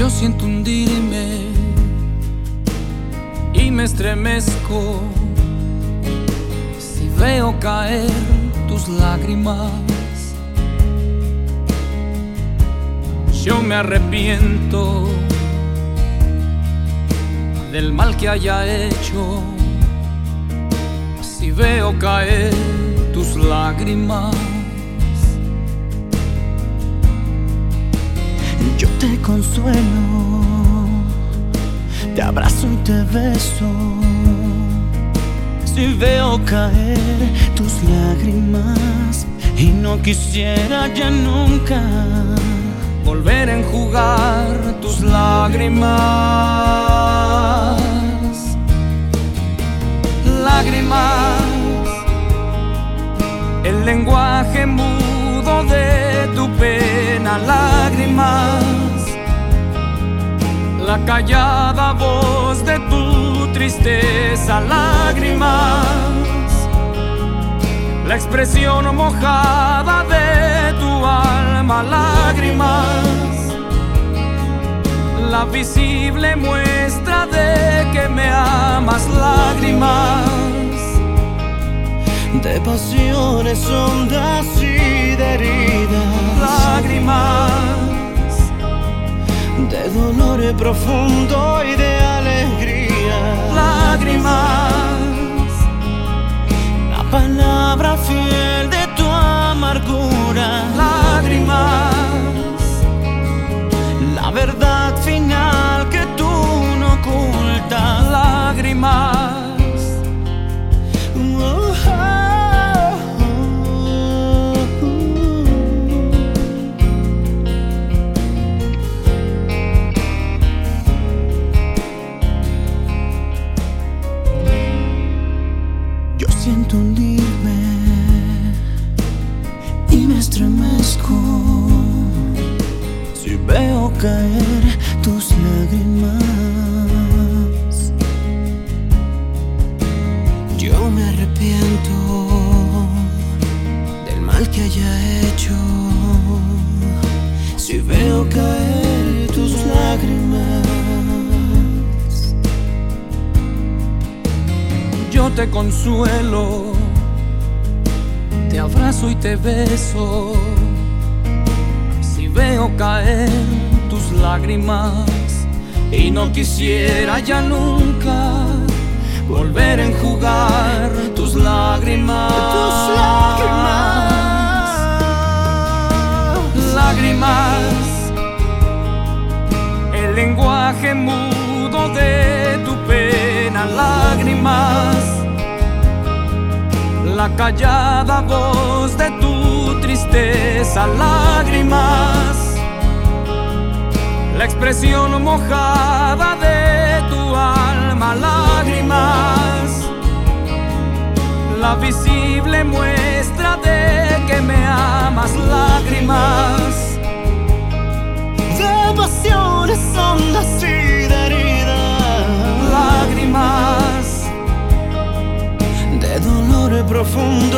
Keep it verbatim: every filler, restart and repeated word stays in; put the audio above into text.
Yo siento hundirme y me estremezco si veo caer tus lágrimas. Yo me arrepiento del mal que haya hecho si veo caer tus lágrimas. Yo te consuelo, te abrazo y te beso si veo caer tus lágrimas, y no quisiera ya nunca volver a enjugar tus lágrimas. Lágrimas, el lenguaje mudo de tu pena. Lágrimas, la callada voz de tu tristeza. Lágrimas, la expresión mojada de tu alma. Lágrimas, la visible muestra de que me amas. Lágrimas, de pasiones hondas y de heridas. Lágrimas, de dolor profundo y de alegría. Lágrimas, la palabra fiel de tu amargura. Lágrimas, la verdad final que tú no ocultas. Lágrimas, Oh, oh, oh. Yo siento hundirme y me estremezco si veo caer tus lágrimas. Yo me arrepiento del mal que haya hecho si veo caer tus lágrimas. yo te consuelo, te abrazo y te beso si veo caer tus lágrimas, y no quisiera ya nunca volver a enjugar tus lágrimas. Tus lágrimas. Lágrimas, el lenguaje mudo de tu pena. Lágrimas, la callada voz de tu tristeza. Lágrimas, la expresión mojada de tu alma. Lágrimas, la visible muestra de que me amas. Lágrimas, de pasiones hondas y de heridas. Lágrimas, de dolor profundo